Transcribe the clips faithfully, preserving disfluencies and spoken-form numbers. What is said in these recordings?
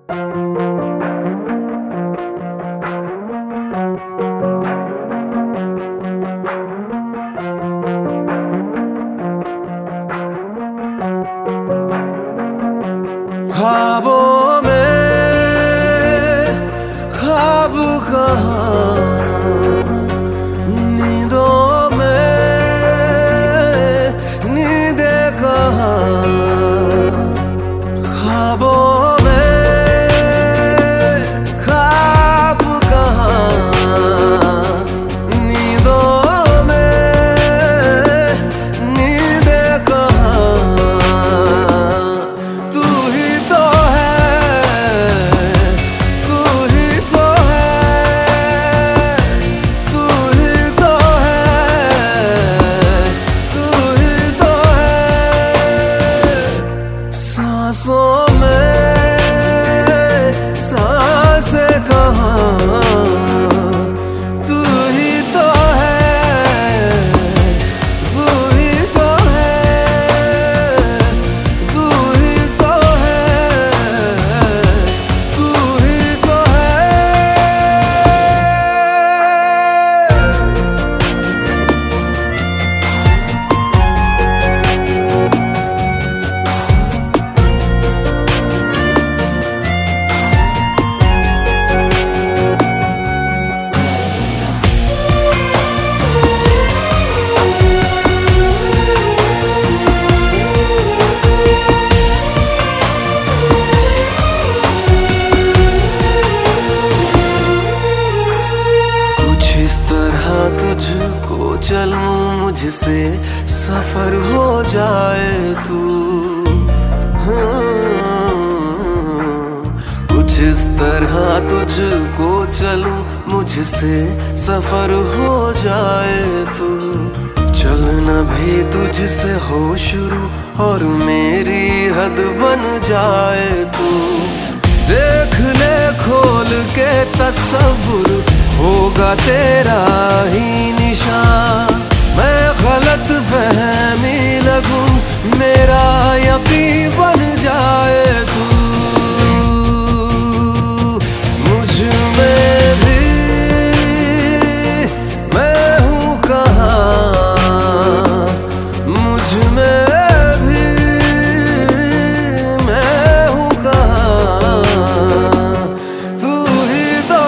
ख्वाबों में ख्वाब कहाँ, नींदों में नींदें कहाँ। ख्वाबों में ख्वाब कहाँ, नींदों में नींदें कहाँ। तू ही तो सांसों में सांसें कहाँ, तू ही तो है, तू ही तो है, तू ही तो है, तू ही तो है। तुझको चलूं मुझसे सफर हो जाए तू, हाँ। कुछ इस तरह तुझको चलूं मुझसे सफर हो जाए तू। चलना भी तुझसे हो शुरू और मेरी हद बन जाए तू। देख ले खोल के तस्वुर होगा तेरा ही निशान। मैं गलत फहमी लगूं मेरा यकीन बन जाए तू। मुझ में भी मैं हूँ कहाँ, मुझ में भी मैं हूँ कहाँ। तू ही तो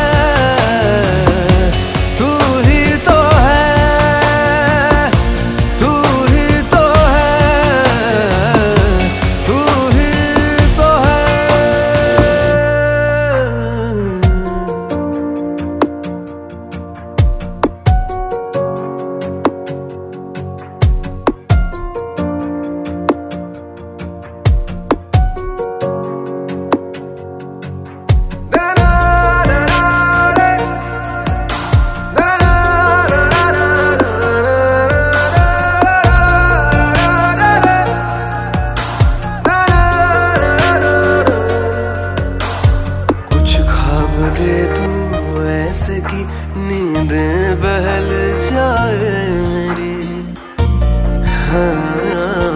ऐसे की नींदें बहल जाए मेरी, हाँ।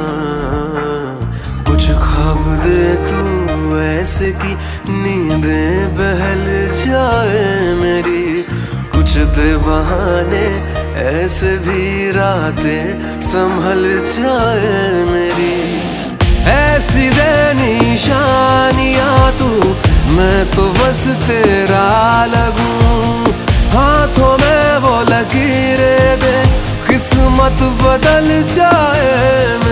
कुछ ख्वाब दे तू ऐसे की नींदें बहल जाए मेरी। कुछ दे बहाने ऐसे भी रातें संभल जाए मेरी। ऐसी दे निशानियाँ तू मैं तो बस तेरा लगूं। हाथों में वो लकीरें दे किस्मत बदल जाए।